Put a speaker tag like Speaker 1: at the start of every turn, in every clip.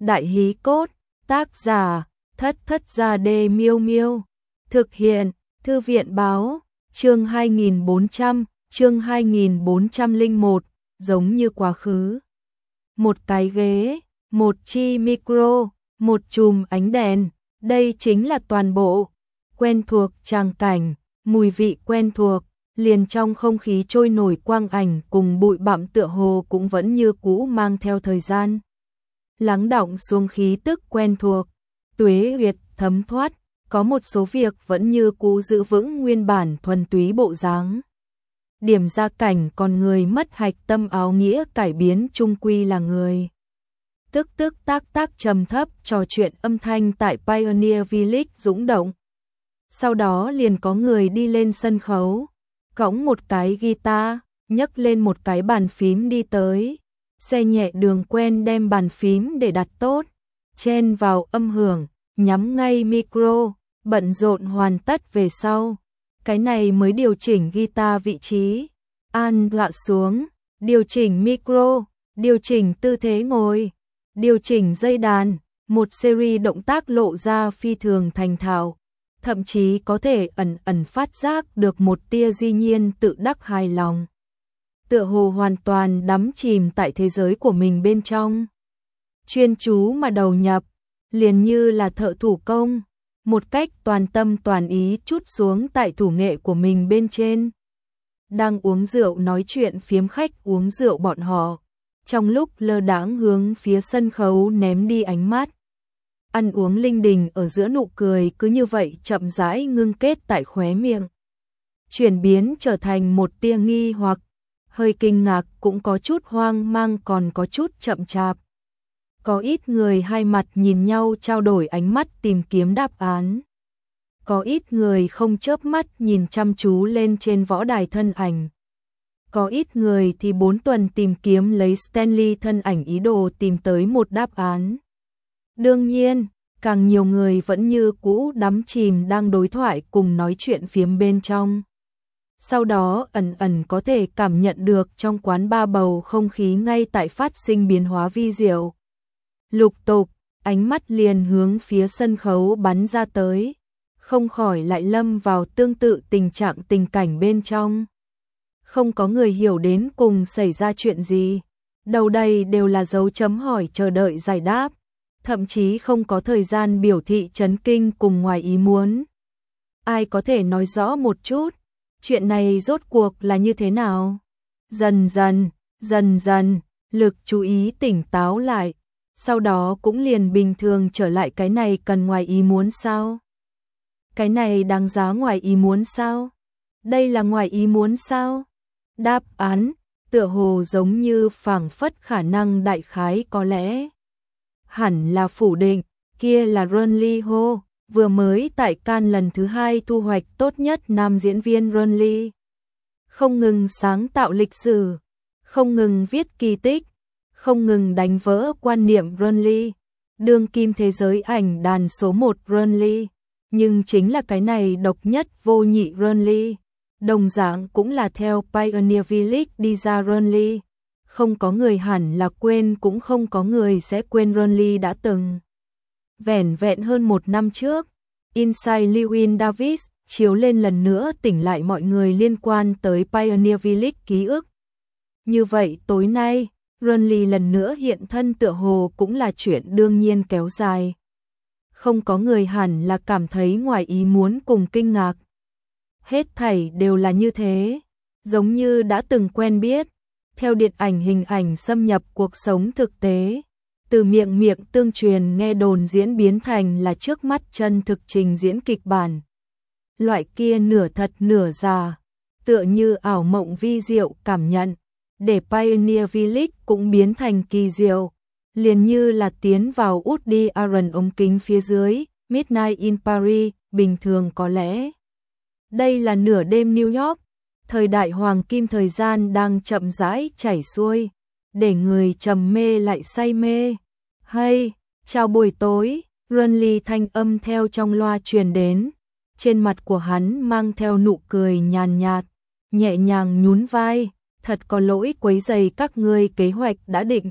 Speaker 1: Đại hí cốt, tác giả, Thất Thất Gia Đê Miêu Miêu. Thực hiện, Thư viện báo, chương 2401, giống như quá khứ. Một cái ghế, một chi micro, một chùm ánh đèn, đây chính là toàn bộ. Quen thuộc tràng cảnh, mùi vị quen thuộc, liền trong không khí trôi nổi quang ảnh cùng bụi bặm tựa hồ cũng vẫn như cũ mang theo thời gian. Lắng đọng xuống khí tức quen thuộc, tuế huyệt thấm thoát, có một số việc vẫn như cũ giữ vững nguyên bản thuần túy bộ dáng. Điểm ra cảnh con người mất hạch tâm áo nghĩa cải biến chung quy là người. Tức tức tác tác trầm thấp trò chuyện âm thanh tại Pioneer Village dũng động. Sau đó liền có người đi lên sân khấu, cõng một cái guitar, nhấc lên một cái bàn phím đi tới. Xe nhẹ đường quen đem bàn phím để đặt tốt, chen vào âm hưởng, nhắm ngay micro, bận rộn hoàn tất về sau. Cái này mới điều chỉnh guitar vị trí, an loạ xuống, điều chỉnh micro, điều chỉnh tư thế ngồi, điều chỉnh dây đàn, một series động tác lộ ra phi thường thành thạo, thậm chí có thể ẩn ẩn phát giác được một tia dĩ nhiên tự đắc hài lòng. Tựa hồ hoàn toàn đắm chìm tại thế giới của mình bên trong. Chuyên chú mà đầu nhập, liền như là thợ thủ công, một cách toàn tâm toàn ý trút xuống tại thủ nghệ của mình bên trên. Đang uống rượu nói chuyện phiếm khách uống rượu bọn họ, trong lúc lơ đãng hướng phía sân khấu ném đi ánh mắt. Ăn uống linh đình ở giữa nụ cười cứ như vậy chậm rãi ngưng kết tại khóe miệng. Chuyển biến trở thành một tia nghi hoặc, hơi kinh ngạc cũng có chút hoang mang còn có chút chậm chạp. Có ít người hai mặt nhìn nhau trao đổi ánh mắt tìm kiếm đáp án. Có ít người không chớp mắt nhìn chăm chú lên trên võ đài thân ảnh. Có ít người thì 4 tuần tìm kiếm lấy Stanley thân ảnh ý đồ tìm tới một đáp án. Đương nhiên, càng nhiều người vẫn như cũ đắm chìm đang đối thoại cùng nói chuyện phiếm bên trong. Sau đó ẩn ẩn có thể cảm nhận được trong quán bar bầu không khí ngay tại phát sinh biến hóa vi diệu. Lục tục, ánh mắt liền hướng phía sân khấu bắn ra tới, không khỏi lại lâm vào tương tự tình trạng tình cảnh bên trong. Không có người hiểu đến cùng xảy ra chuyện gì, đầu đây đều là dấu chấm hỏi chờ đợi giải đáp, thậm chí không có thời gian biểu thị chấn kinh cùng ngoài ý muốn. Ai có thể nói rõ một chút, chuyện này rốt cuộc là như thế nào? Dần dần, lực chú ý tỉnh táo lại, sau đó cũng liền bình thường trở lại. Cái này cần ngoài ý muốn sao? Cái này đáng giá ngoài ý muốn sao? Đây là ngoài ý muốn sao? Đáp án, tựa hồ giống như phảng phất khả năng đại khái có lẽ. Hẳn là phủ định, kia là Ron Lee Ho, vừa mới tại Cannes lần thứ 2 thu hoạch tốt nhất nam diễn viên Ron Lee. Không ngừng sáng tạo lịch sử, không ngừng viết kỳ tích, không ngừng đánh vỡ quan niệm Ron Lee, đương kim thế giới ảnh đàn số 1 Ron Lee, nhưng chính là cái này độc nhất vô nhị Ron Lee, đồng dạng cũng là theo Pioneer Village đi ra Ron Lee. Không có người hẳn là quên cũng không có người sẽ quên Ron Lee đã từng. Vẻn vẹn hơn 1 năm trước, Inside Llewyn Davis chiếu lên lần nữa tỉnh lại mọi người liên quan tới Pioneer Village ký ức. Như vậy tối nay, Ron Lee lần nữa hiện thân tựa hồ cũng là chuyện đương nhiên kéo dài. Không có người hẳn là cảm thấy ngoài ý muốn cùng kinh ngạc. Hết thảy đều là như thế, giống như đã từng quen biết, theo điện ảnh hình ảnh xâm nhập cuộc sống thực tế. Từ miệng tương truyền nghe đồn diễn biến thành là trước mắt chân thực trình diễn kịch bản. Loại kia nửa thật nửa giả, tựa như ảo mộng vi diệu cảm nhận, để Pioneer Village cũng biến thành kỳ diệu, liền như là tiến vào Woody Allen ống kính phía dưới, Midnight in Paris, bình thường có lẽ. Đây là nửa đêm New York, thời đại hoàng kim thời gian đang chậm rãi chảy xuôi, để người trầm mê lại say mê. Hay, chào buổi tối, Ron Lee thanh âm theo trong loa truyền đến, trên mặt của hắn mang theo nụ cười nhàn nhạt, nhẹ nhàng nhún vai, thật có lỗi quấy rầy các ngươi kế hoạch đã định,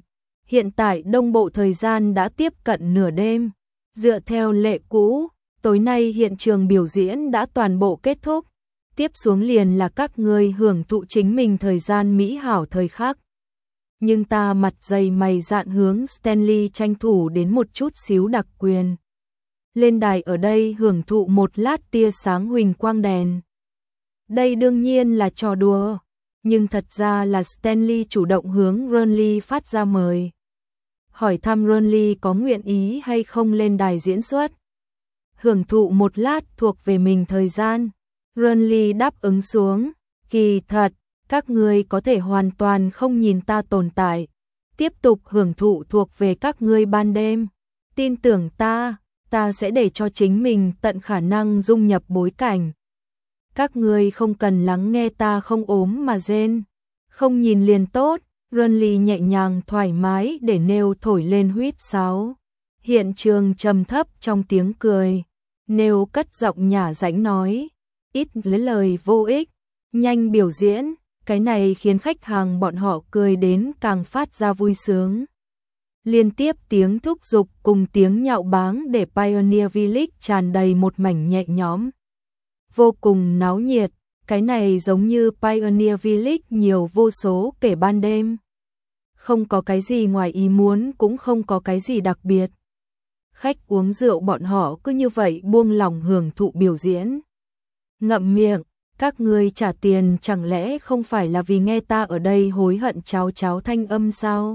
Speaker 1: Hiện tại đông bộ thời gian đã tiếp cận nửa đêm. Dựa theo lệ cũ, tối nay hiện trường biểu diễn đã toàn bộ kết thúc. Tiếp xuống liền là các ngươi hưởng thụ chính mình thời gian mỹ hảo thời khắc. Nhưng ta mặt dày mày dạn hướng Stanley tranh thủ đến một chút xíu đặc quyền. Lên đài ở đây hưởng thụ một lát tia sáng huỳnh quang đèn. Đây đương nhiên là trò đùa, nhưng thật ra là Stanley chủ động hướng Ronly phát ra mời. Hỏi thăm Ronly có nguyện ý hay không lên đài diễn xuất. Hưởng thụ một lát thuộc về mình thời gian. Ronly đáp ứng xuống, kỳ thật, các ngươi có thể hoàn toàn không nhìn ta tồn tại. Tiếp tục hưởng thụ thuộc về các ngươi ban đêm. Tin tưởng ta sẽ để cho chính mình tận khả năng dung nhập bối cảnh. Các ngươi không cần lắng nghe ta không ốm mà rên. Không nhìn liền tốt. Ronly nhẹ nhàng thoải mái để nêu thổi lên huýt sáo. Hiện trường trầm thấp trong tiếng cười. Nêu cất giọng nhả rãnh nói, ít lấy lời vô ích, nhanh biểu diễn. Cái này khiến khách hàng bọn họ cười đến càng phát ra vui sướng. Liên tiếp tiếng thúc giục cùng tiếng nhạo báng để Pioneer Village tràn đầy một mảnh nhẹ nhõm. Vô cùng náo nhiệt, cái này giống như Pioneer Village nhiều vô số kể ban đêm. Không có cái gì ngoài ý muốn, cũng không có cái gì đặc biệt. Khách uống rượu bọn họ cứ như vậy buông lòng hưởng thụ biểu diễn. Ngậm miệng, các ngươi trả tiền chẳng lẽ không phải là vì nghe ta ở đây hối hận cháo cháo thanh âm sao?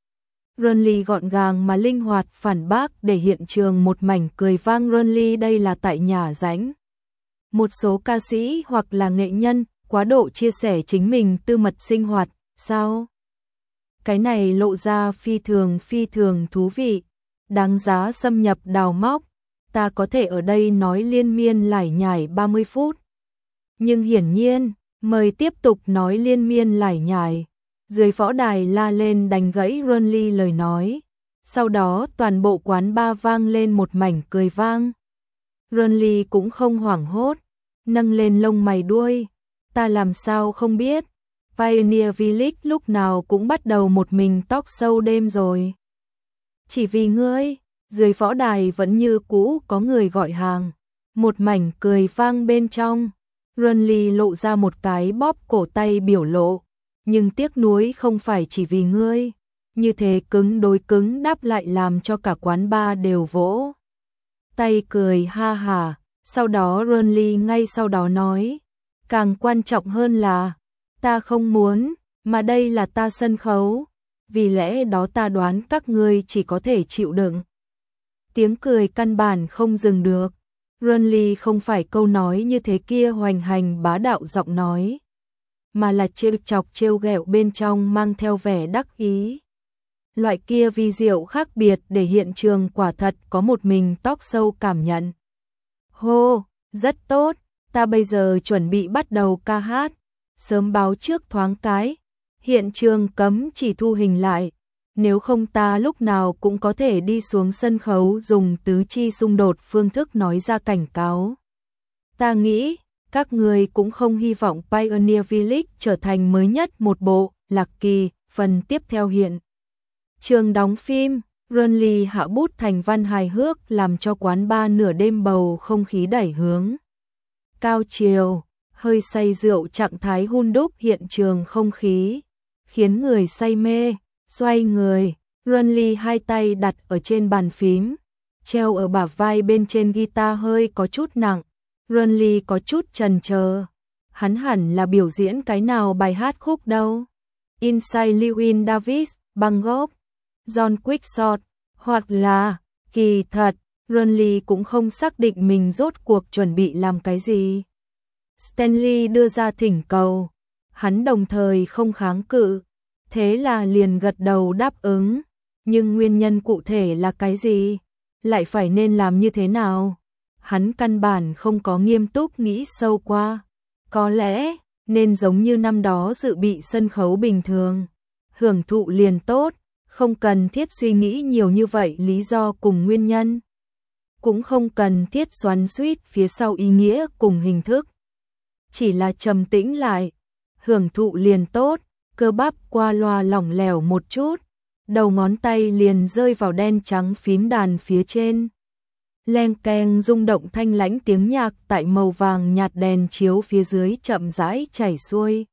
Speaker 1: Ronly gọn gàng mà linh hoạt phản bác để hiện trường một mảnh cười vang. Ronly đây là tại nhà ránh. Một số ca sĩ hoặc là nghệ nhân quá độ chia sẻ chính mình tư mật sinh hoạt, sao? Cái này lộ ra phi thường thú vị, đáng giá xâm nhập đào móc. Ta có thể ở đây nói liên miên lải nhải 30 phút. Nhưng hiển nhiên, mời tiếp tục nói liên miên lải nhải. Dưới võ đài la lên đánh gãy Ronly lời nói. Sau đó toàn bộ quán bar vang lên một mảnh cười vang. Ronly cũng không hoảng hốt, nâng lên lông mày đuôi. Ta làm sao không biết, Pioneer Village lúc nào cũng bắt đầu một mình talk show đêm rồi. Chỉ vì ngươi, dưới võ đài vẫn như cũ có người gọi hàng. Một mảnh cười vang bên trong. Ronly lộ ra một cái bóp cổ tay biểu lộ. Nhưng tiếc nuối không phải chỉ vì ngươi. Như thế cứng đối cứng đáp lại làm cho cả quán bar đều vỗ tay cười ha hả. Sau đó Ronly ngay sau đó nói, càng quan trọng hơn là ta không muốn, mà đây là ta sân khấu, vì lẽ đó ta đoán các ngươi chỉ có thể chịu đựng. Tiếng cười căn bản không dừng được. Ronly không phải câu nói như thế kia hoành hành bá đạo giọng nói, mà là trêu chọc trêu ghẹo bên trong mang theo vẻ đắc ý. Loại kia vi diệu khác biệt để hiện trường quả thật có một mình talk show cảm nhận. Hô, rất tốt, ta bây giờ chuẩn bị bắt đầu ca hát. Sớm báo trước thoáng cái, hiện trường cấm chỉ thu hình lại. Nếu không ta lúc nào cũng có thể đi xuống sân khấu dùng tứ chi xung đột phương thức nói ra cảnh cáo. Ta nghĩ, các người cũng không hy vọng Pioneer Village trở thành mới nhất một bộ, Lạc Kỳ, phần tiếp theo hiện. Trường đóng phim, Ronly hạ bút thành văn hài hước làm cho quán bar nửa đêm bầu không khí đẩy hướng cao chiều, hơi say rượu trạng thái hun đúc hiện trường không khí, khiến người say mê. Xoay người, Ronly hai tay đặt ở trên bàn phím, treo ở bả vai bên trên guitar hơi có chút nặng. Ronly có chút chần chờ, hắn hẳn là biểu diễn cái nào bài hát khúc đâu. Inside Llewyn Davis, Bangkok, John Quickshot, hoặc là, kỳ thật, Ronly cũng không xác định mình rốt cuộc chuẩn bị làm cái gì. Stanley đưa ra thỉnh cầu, hắn đồng thời không kháng cự, thế là liền gật đầu đáp ứng. Nhưng nguyên nhân cụ thể là cái gì? Lại phải nên làm như thế nào? Hắn căn bản không có nghiêm túc nghĩ sâu qua. Có lẽ, nên giống như năm đó dự bị sân khấu bình thường. Hưởng thụ liền tốt, không cần thiết suy nghĩ nhiều như vậy lý do cùng nguyên nhân. Cũng không cần thiết xoắn xuýt phía sau ý nghĩa cùng hình thức. Chỉ là trầm tĩnh lại, hưởng thụ liền tốt, cơ bắp qua loa lỏng lẻo một chút, đầu ngón tay liền rơi vào đen trắng phím đàn phía trên. Leng keng rung động thanh lãnh tiếng nhạc tại màu vàng nhạt đèn chiếu phía dưới chậm rãi chảy xuôi.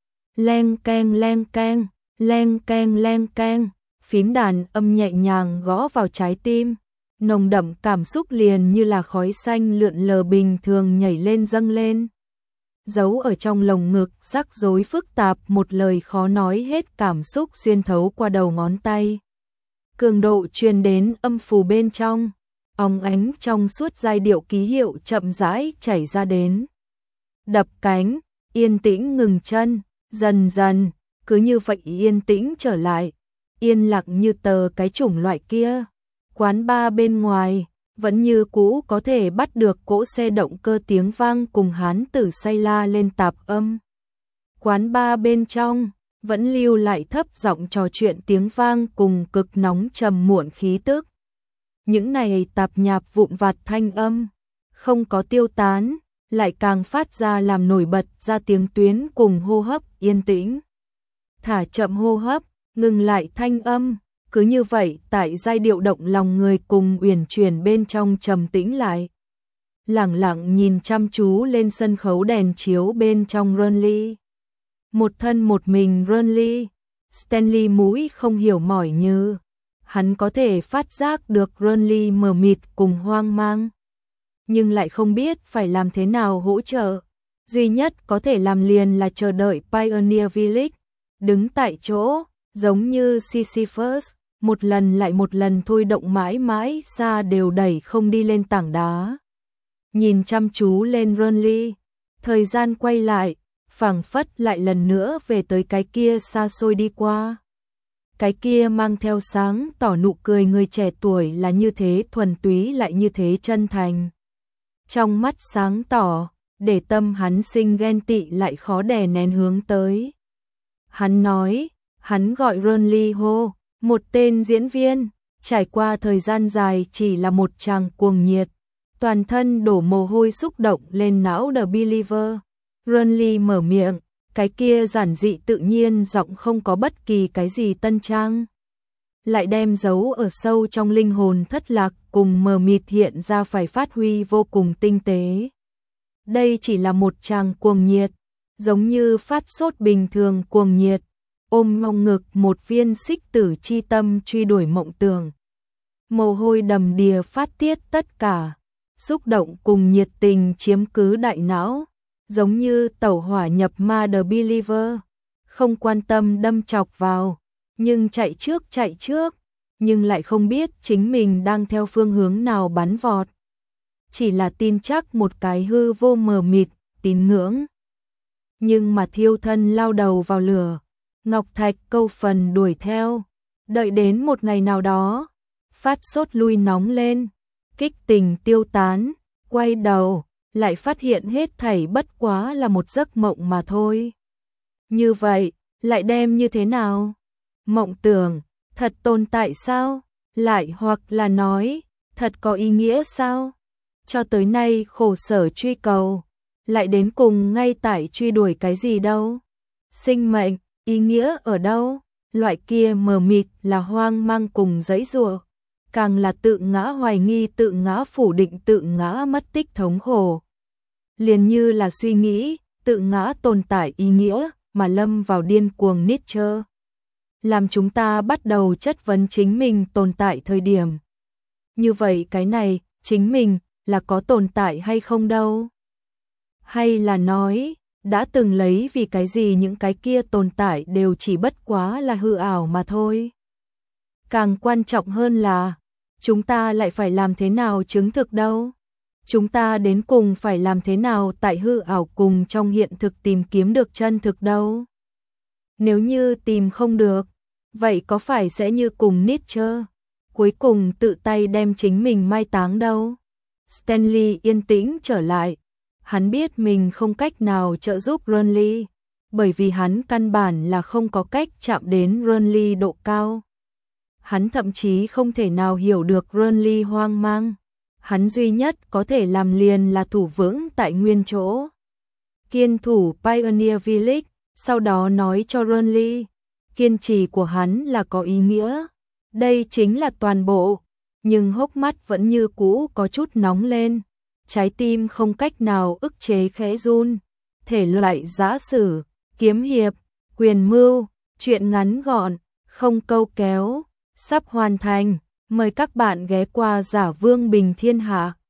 Speaker 1: Leng keng leng keng, leng keng leng keng, phím đàn âm nhẹ nhàng gõ vào trái tim. Nồng đậm cảm xúc liền như là khói xanh lượn lờ bình thường nhảy lên dâng lên. Giấu ở trong lồng ngực rắc rối phức tạp, một lời khó nói hết cảm xúc xuyên thấu qua đầu ngón tay. Cường độ truyền đến âm phủ bên trong, óng ánh trong suốt giai điệu ký hiệu chậm rãi chảy ra đến. Đập cánh, yên tĩnh ngừng chân, dần dần, cứ như vậy yên tĩnh trở lại, yên lặng như tờ cái chủng loại kia. Quán bar bên ngoài vẫn như cũ có thể bắt được cỗ xe động cơ tiếng vang cùng hán tử say la lên tạp âm. Quán bar bên trong vẫn lưu lại thấp giọng trò chuyện tiếng vang cùng cực nóng trầm muộn khí tức. Những này tạp nhạp vụn vặt thanh âm không có tiêu tán, lại càng phát ra làm nổi bật ra tiếng tuyến cùng hô hấp yên tĩnh. Thả chậm hô hấp, ngừng lại thanh âm. Cứ như vậy tại giai điệu động lòng người cùng uyển chuyển bên trong trầm tĩnh lại. Lẳng lặng nhìn chăm chú lên sân khấu đèn chiếu bên trong Renly. Một thân một mình Renly, Stanley mũi không hiểu mỏi như. Hắn có thể phát giác được Renly mờ mịt cùng hoang mang. Nhưng lại không biết phải làm thế nào hỗ trợ. Duy nhất có thể làm liền là chờ đợi Pioneer Village. Đứng tại chỗ, giống như Sisyphus, một lần lại một lần thôi động mãi mãi xa đều đẩy không đi lên tảng đá. Nhìn chăm chú lên Renly, thời gian quay lại, phảng phất lại lần nữa về tới cái kia xa xôi đi qua. Cái kia mang theo sáng tỏ nụ cười người trẻ tuổi là như thế thuần túy lại như thế chân thành. Trong mắt sáng tỏ, để tâm hắn sinh ghen tị lại khó đè nén hướng tới. Hắn nói, hắn gọi Renly hô, một tên diễn viên, trải qua thời gian dài chỉ là một chàng cuồng nhiệt, toàn thân đổ mồ hôi xúc động lên não The Believer. Renly mở miệng, cái kia giản dị tự nhiên giọng không có bất kỳ cái gì tân trang. Lại đem giấu ở sâu trong linh hồn thất lạc cùng mờ mịt hiện ra phải phát huy vô cùng tinh tế. Đây chỉ là một chàng cuồng nhiệt, giống như phát sốt bình thường cuồng nhiệt. Ôm trong ngực một viên xích tử chi tâm truy đuổi mộng tưởng. Mồ hôi đầm đìa phát tiết tất cả, xúc động cùng nhiệt tình chiếm cứ đại não, giống như tẩu hỏa nhập ma The Believer, không quan tâm đâm chọc vào, nhưng chạy trước, nhưng lại không biết chính mình đang theo phương hướng nào bắn vọt. Chỉ là tin chắc một cái hư vô mờ mịt, tín ngưỡng. Nhưng mà thiêu thân lao đầu vào lửa. Ngọc Thạch câu phần đuổi theo, đợi đến một ngày nào đó, phát sốt lui nóng lên, kích tình tiêu tán, quay đầu, lại phát hiện hết thảy bất quá là một giấc mộng mà thôi. Như vậy, lại đem như thế nào? Mộng tưởng, thật tồn tại sao? Lại hoặc là nói, thật có ý nghĩa sao? Cho tới nay khổ sở truy cầu, lại đến cùng ngay tại truy đuổi cái gì đâu? Sinh mệnh, ý nghĩa ở đâu? Loại kia mờ mịt là hoang mang cùng giãy giụa, càng là tự ngã hoài nghi, tự ngã phủ định, tự ngã mất tích thống khổ. Liền như là suy nghĩ, tự ngã tồn tại ý nghĩa mà lâm vào điên cuồng Nietzsche. Làm chúng ta bắt đầu chất vấn chính mình tồn tại thời điểm. Như vậy cái này, chính mình, là có tồn tại hay không đâu? Hay là nói, đã từng lấy vì cái gì những cái kia tồn tại đều chỉ bất quá là hư ảo mà thôi? Càng quan trọng hơn là, chúng ta lại phải làm thế nào chứng thực đâu? Chúng ta đến cùng phải làm thế nào tại hư ảo cùng trong hiện thực tìm kiếm được chân thực đâu? Nếu như tìm không được, vậy có phải sẽ như cùng Nietzsche, cuối cùng tự tay đem chính mình mai táng đâu? Stanley yên tĩnh trở lại, hắn biết mình không cách nào trợ giúp Renly, bởi vì hắn căn bản là không có cách chạm đến Renly độ cao. Hắn thậm chí không thể nào hiểu được Renly hoang mang. Hắn duy nhất có thể làm liền là thủ vững tại nguyên chỗ. Kiên thủ Pioneer Village, sau đó nói cho Renly, kiên trì của hắn là có ý nghĩa. Đây chính là toàn bộ, nhưng hốc mắt vẫn như cũ có chút nóng lên, trái tim không cách nào ức chế khẽ run. Thể loại giã sử, kiếm hiệp, quyền mưu, truyện ngắn gọn, không câu kéo, sắp hoàn thành. Mời các bạn ghé qua Giả Vương Bình Thiên Hạ.